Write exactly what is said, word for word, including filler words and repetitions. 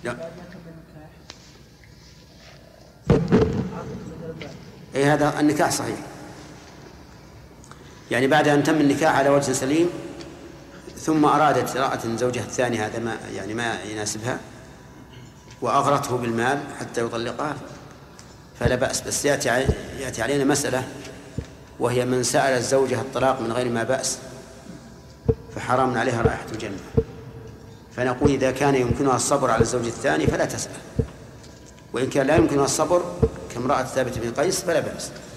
لا. إيه هذا النكاح صحيح، يعني بعد أن تم النكاح على وجه سليم ثم أرادت امرأة زوجها الثاني هذا ما يعني ما يناسبها وأغرته بالمال حتى يطلقها فلا بأس. بس يأتي يأتي علينا مسألة، وهي من سأل الزوجة الطلاق من غير ما بأس فحرام عليها رائحة الجنة. فنقول إذا كان يمكنها الصبر على الزوج الثاني فلا تسأل، وإن كان لا يمكنها الصبر كامرأة ثابت بن قيس فلا بأس.